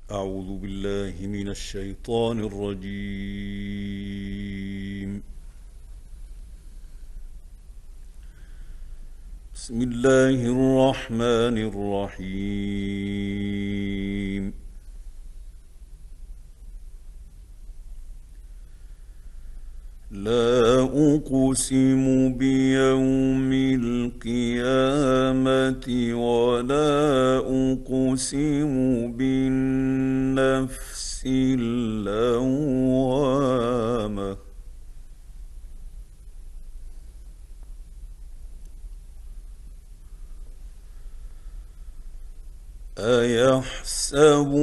أعوذ بالله من الشيطان الرجيم. بسم الله الرحمن الرحيم. لا أقسم بيوم القيامة ولا أقسم بالنفس اللوامة. أيحسب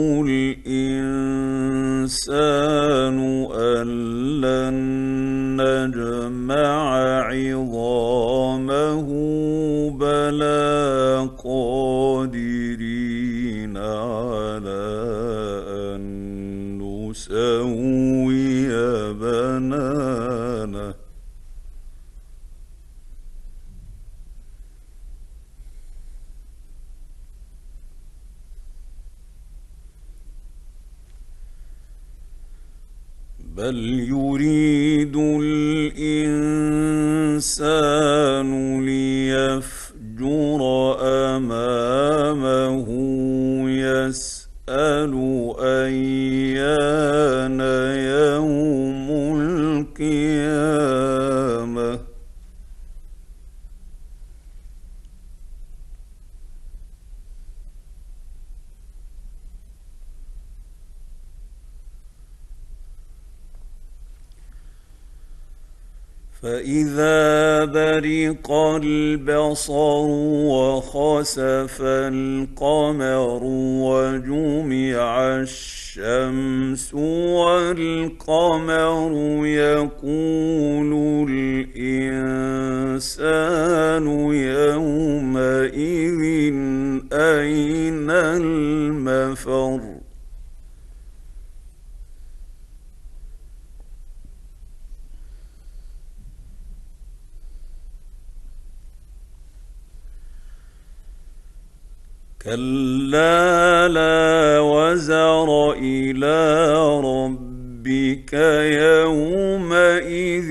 الإنسان أن لن نجمع عظامه بلى قادرين على أن نسوي بنانه. بل يريد الإنسان ليفجر أمامه يسأل أيان يوم القيامة. فإذا برق البصر وخسف القمر وجمع الشمس والقمر يقول الإنسان يومئذ أين المفر. كلا لا وزر إلى ربك يومئذ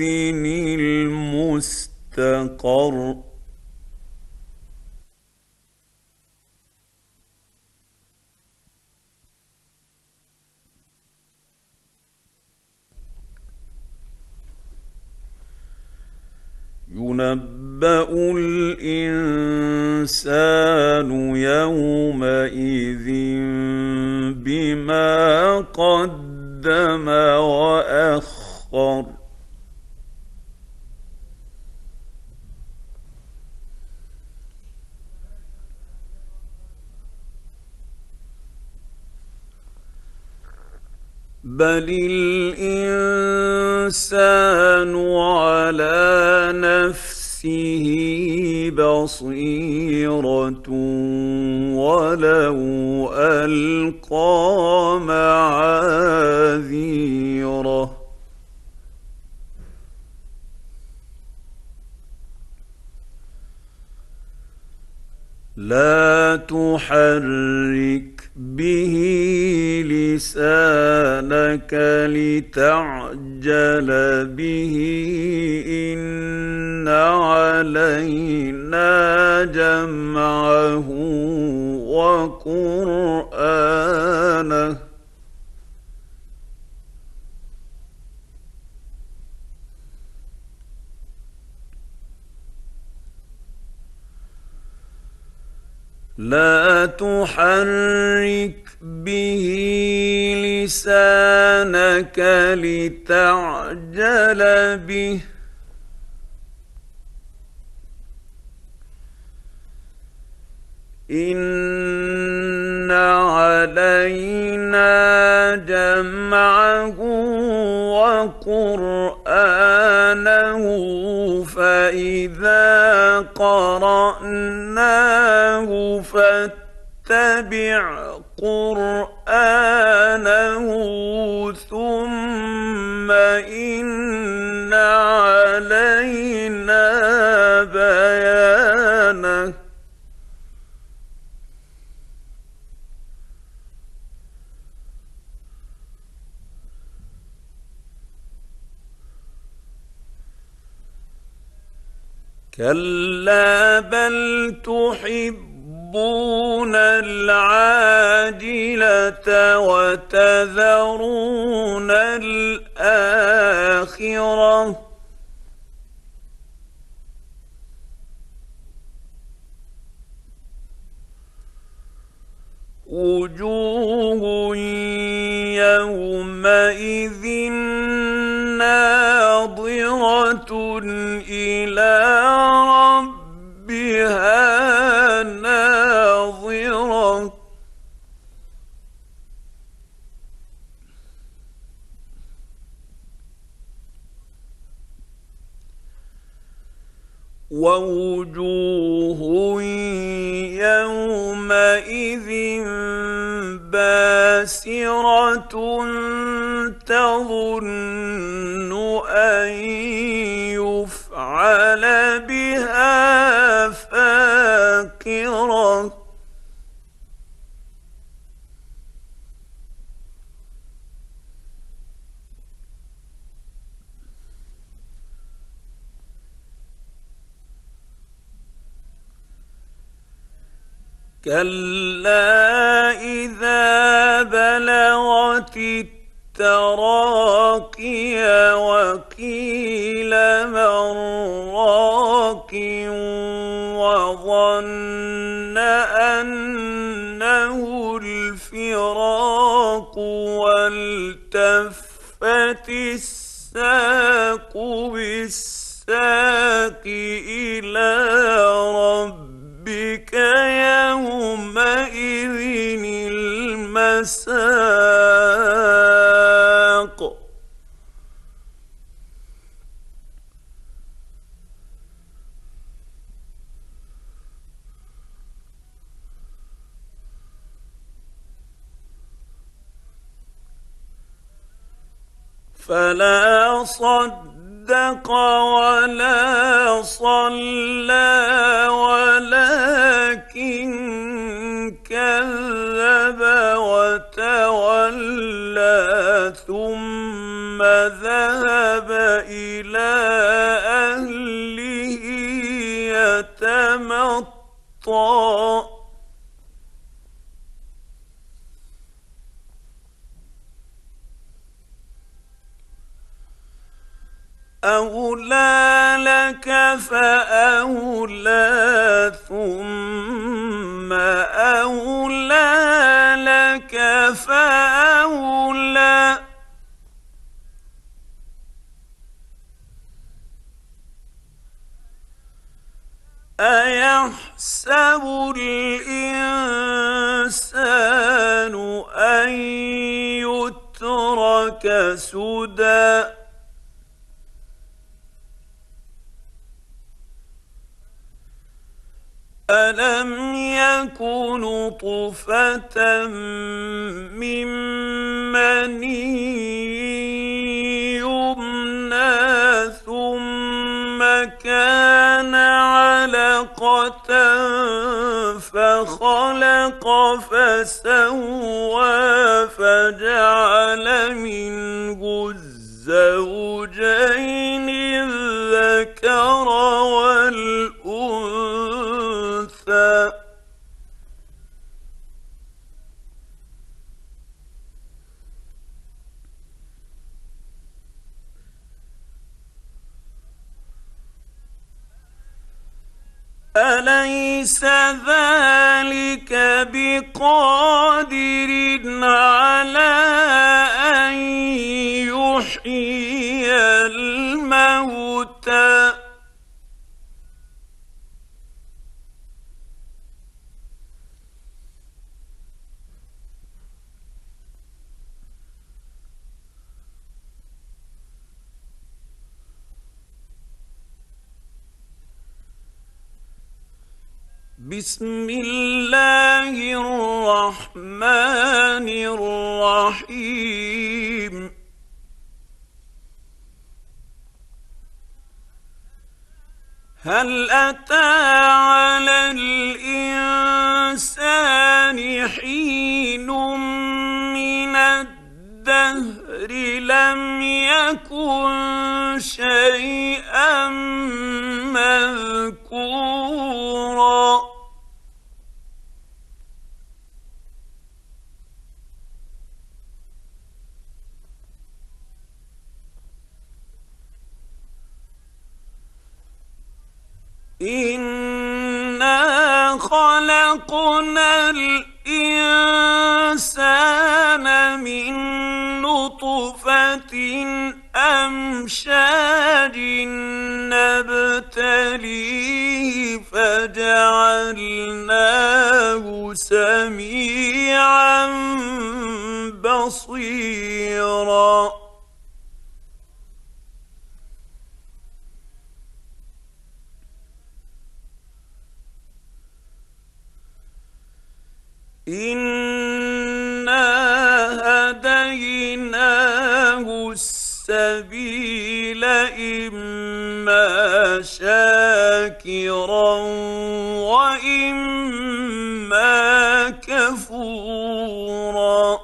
المستقر. ينبأ الإنسان يومئذ بما قدم وأخر. بل الإنسان على نفسه بصيرة ولو ألقى معاذيره. لا تحرك به لسانك لتعجل به إن علينا جمعه وقرآنه. لا تحرك به لسانك لتعجل به إن علينا جمعه وقرآنه فإذا قرأناه فاتبع قرآنه ثم إن علينا بيانه. كلا بل تحبون العاجلة وتذرون الآخرة وجوه يومئذ ناظرة إلى ربها ناظرة ووجوه يومئذ باسرة تظن أن يفعل بها فاقرة كلا إذا بلغت التراقي وقيل من راق وظن أنه الفراق والتفت الساق بالساق إلى ربك يومئذ المساق فلا صدق ولا صلى ولكن كذب وتولى ثم ذهب إلى أهله يتمطى أولى لك فأولى ثم أولى لك فأولى أيحسب الإنسان أن يترك سدى ألم يكن نطفة من مني يمنى ثم كان علقة فخلق فسوى فجعل منه الزوجين الذكر والأنثى أليس ذلك بقادر على أن يحيي الموتى بسم الله الرحمن الرحيم هل أتى على الإنسان حين من الدهر لم يكن شيئا إنا خلقنا الإنسان من نطفة أمشاج نبتليه فجعلناه سميعا بصيرا إنا هديناه السبيل إما شاكرا وإما كفورا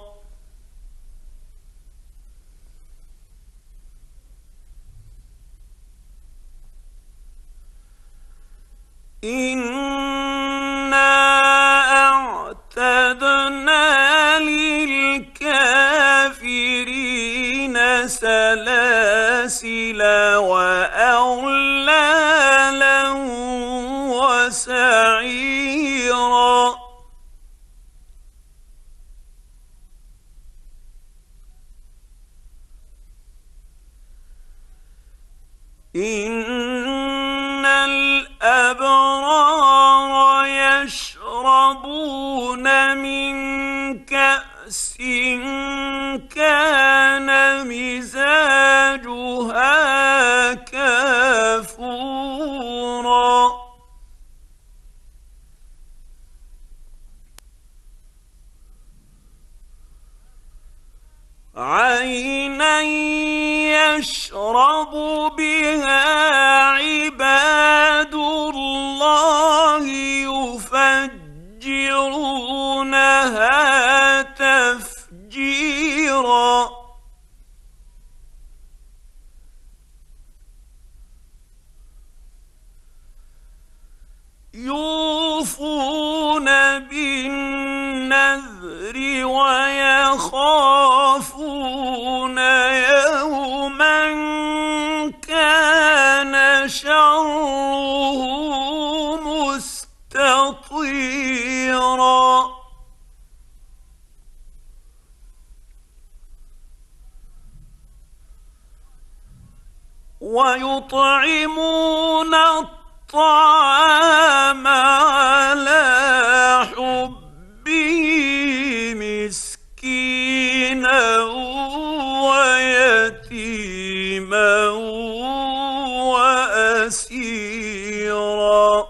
أعتدنا للكافرين سلاسل وأغلالا وسعيرا إن الأبرار يشربون من كأس كان مزاجها كافورا عينا يشرب بها عباد الله يفجرونها تفجيرا يوفون بالنذر ويخافون يوما كان شره مستطيرا ويطعمون الطعام على حبه مسكينا ويتيما وأسيرا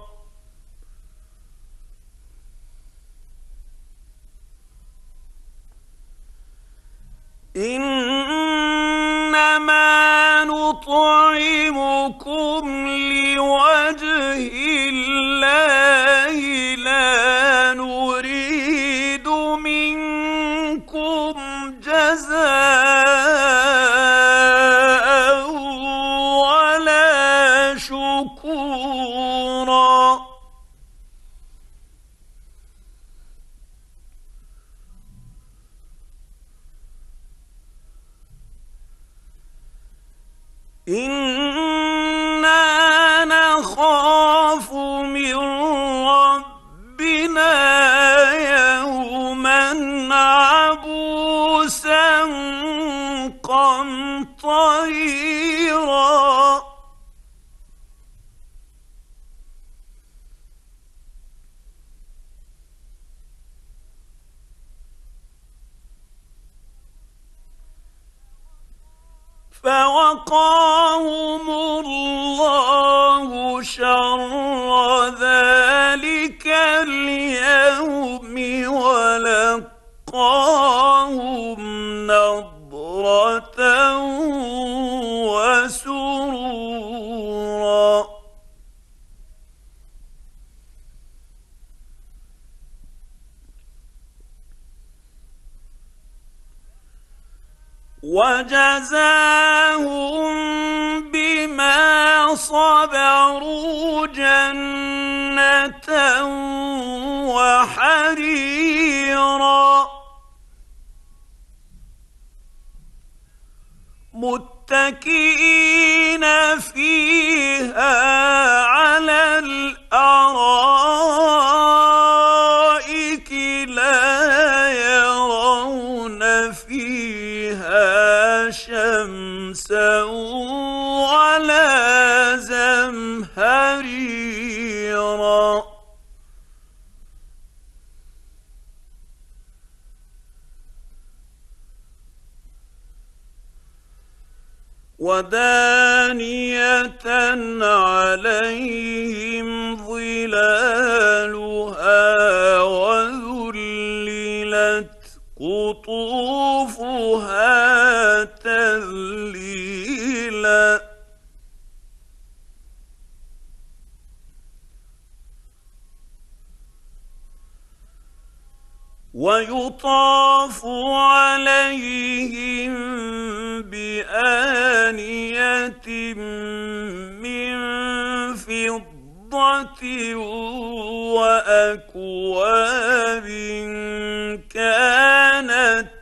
إنما نطعمكم لوجه الله لا نريد منكم جزاء ولا شكورا إنا نخاف من ربنا يوما عبوسا قمطريرا فوقاهم الله شر ذلك اليوم ولقاهم نضرة وسرورا وجزاهم بما صبروا جنة وحريرا متكئين فيها على شمسا ولا زمهريرا ودانية عليهم ظلالها وذللت قطوفها تذليلا ويطاف عليهم بآنية من فضة وأكواب كانت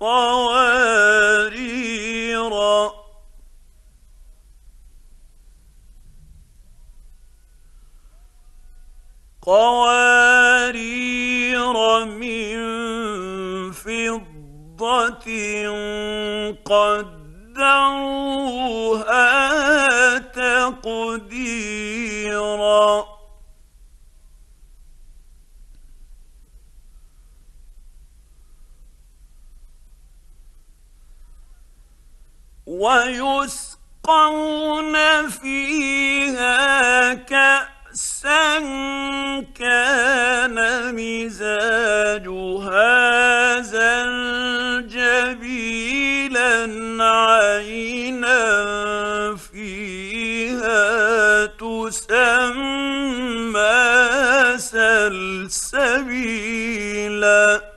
قوارير من فضة قدروها تقديرا ويسقون فيها كأسا كان مزاجها زنجبيلا عينا فيها تسمى سلسبيلا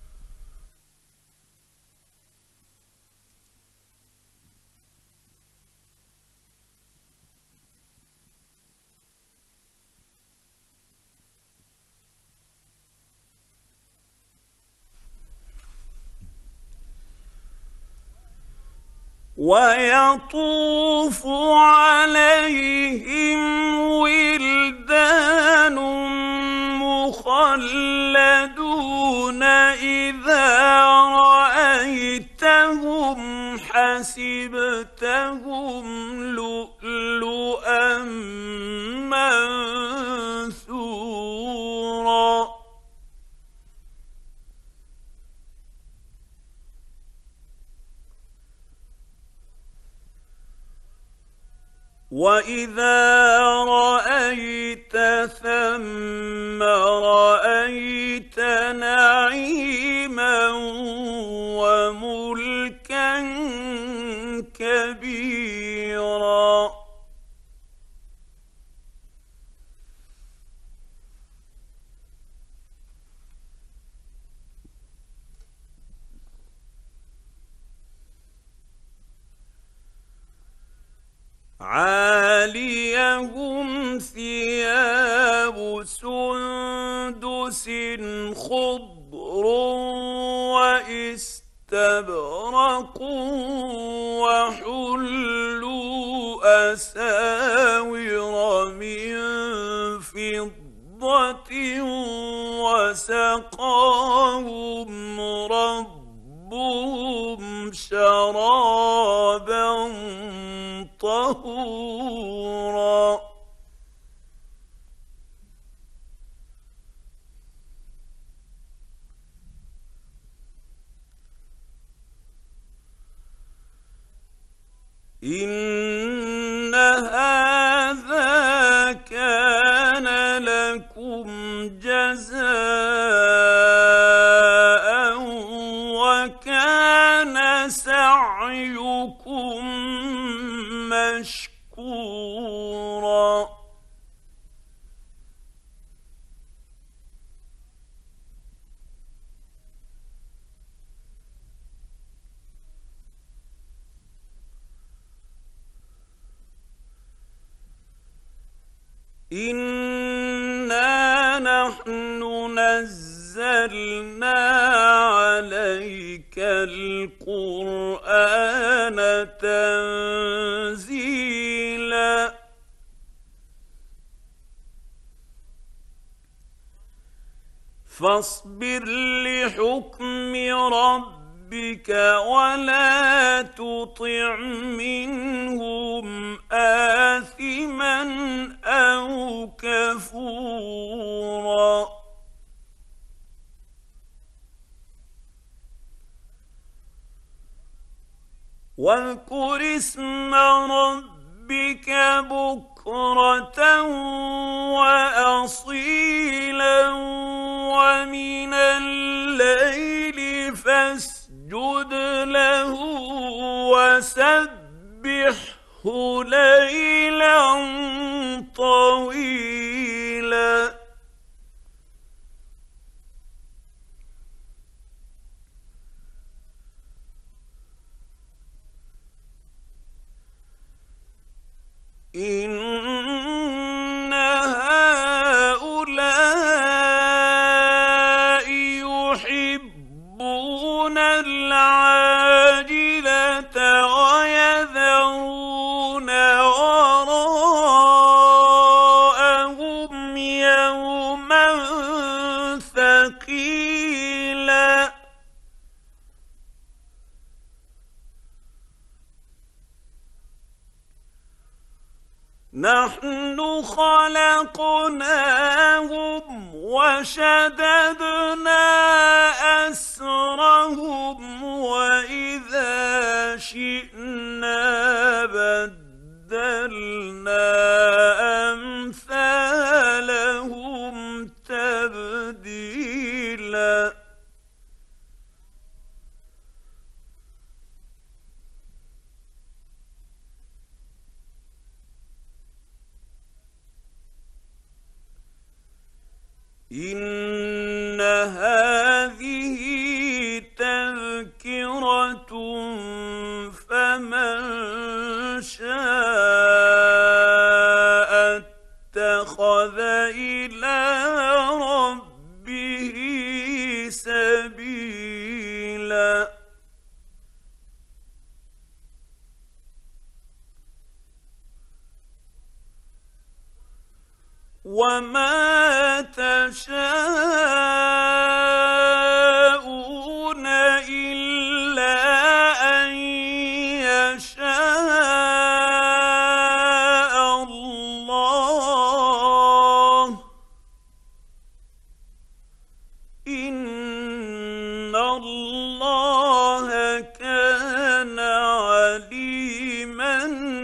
ويطوف عليهم ولدان مخلدون إذا رأيتهم حسبتهم لؤلؤا منثورا وإذا رأيت ثم رأيت نعيما وملكا كبيرا عاليهم ثياب سندس خضر واستبرق وحلوا أساور من فضة وسقاهم ربهم شرابا طهورا إن هذا كان لكم جزاء وكان سعيكم مشكورا إنا نحن نزلنا عليك القرآن تنزيلا فاصبر لحكم ربك ربك ولا تطع منهم آثما أو كفورا واذكر اسم ربك بكرة وأصيلا ومن الليل فاسجد له وسبحه ليلا طويلا إن هؤلاء يحبون العاجلة ويذرون وراءهم يوما ثقيلا نحن خلقناهم وشددنا أسرهم وإذا شئنا بدلنا أمثالهم تبديلا إن هذه تذكرة فمن شاء اتخذ إلى ربه سبيلا وما تشاءون إلا أن يشاء الله إن الله كان عليما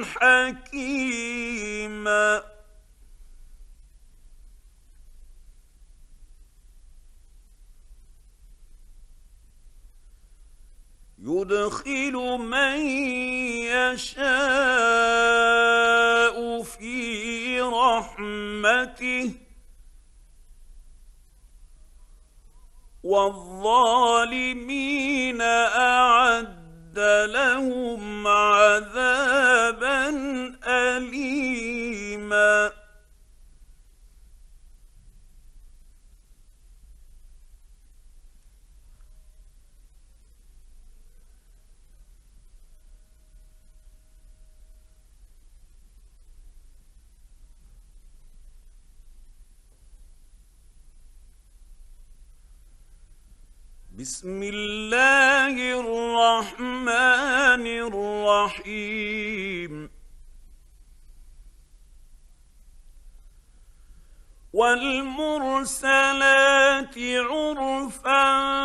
حكيما يدخل من يشاء في رحمته والظالمين أعد لهم عذابا أليما بسم الله الرحمن الرحيم والمرسلات عرفا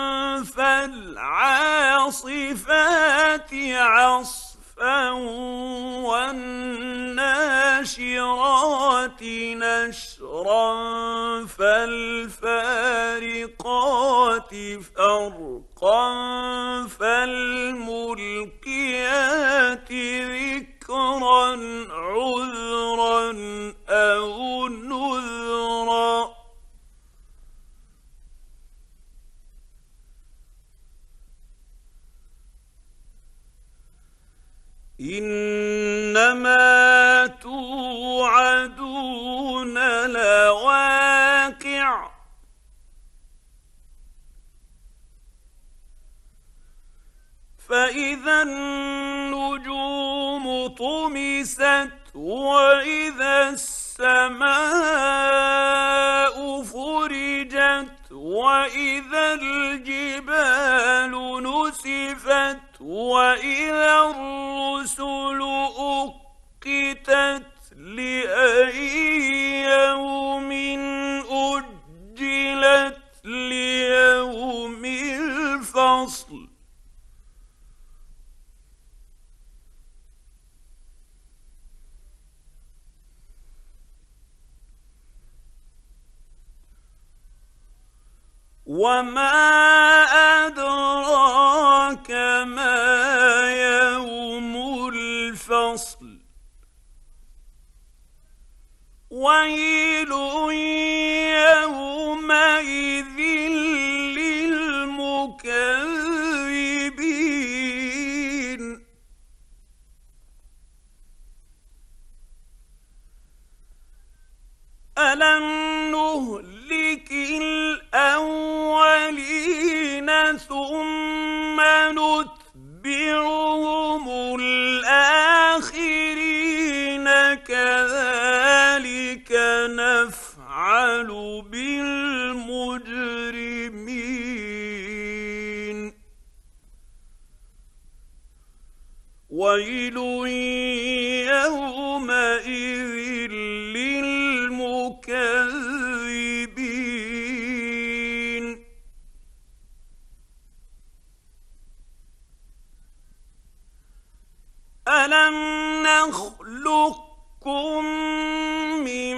فالعاصفات عصفا والناشرات نشرا فالفارقات فرقا فالملقيات ذكرا عذرا أو نذرا إنما توعدون لواقع فإذا النجوم طمست وإذا السماء فرجت وإذا الجبال نسفت وإذا الرسل أقتت لأي يوم أجلت ليوم الفصل وما أدراك ما يوم الفصل ويل يومئذ للمكذبين ألم نهلك الأولين ثم نتبعهم الآخرين كذلك نفعل بالمجرمين ويل يومئذ للمكذبين ألم نخلقكم من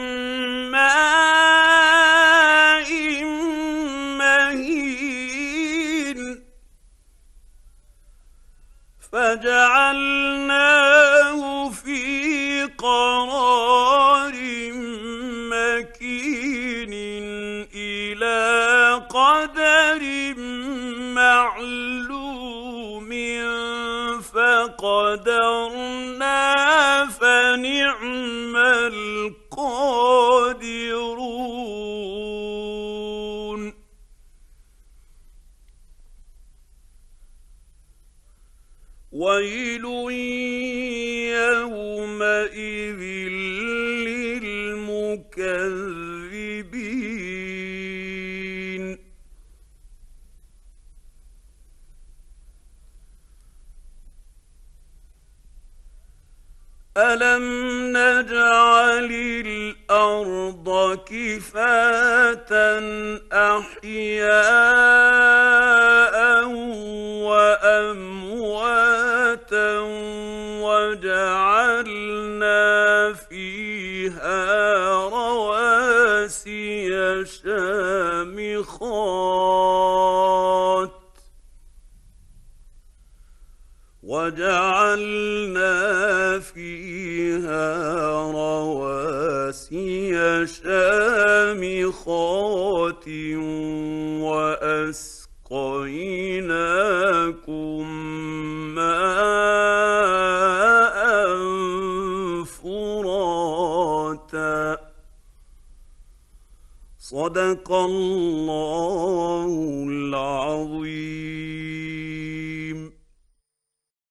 ماء مهين فجعلناه في قرار مكين إلى قدر معلوم فقدرنا فنعم القادرون ويل يومئذ للمكذبين ألم نجعل الأرض كفاة أحياء وأمواتا وجعلنا فيها رواسي شامخات وأسقيناكم ماء فراتا صدق الله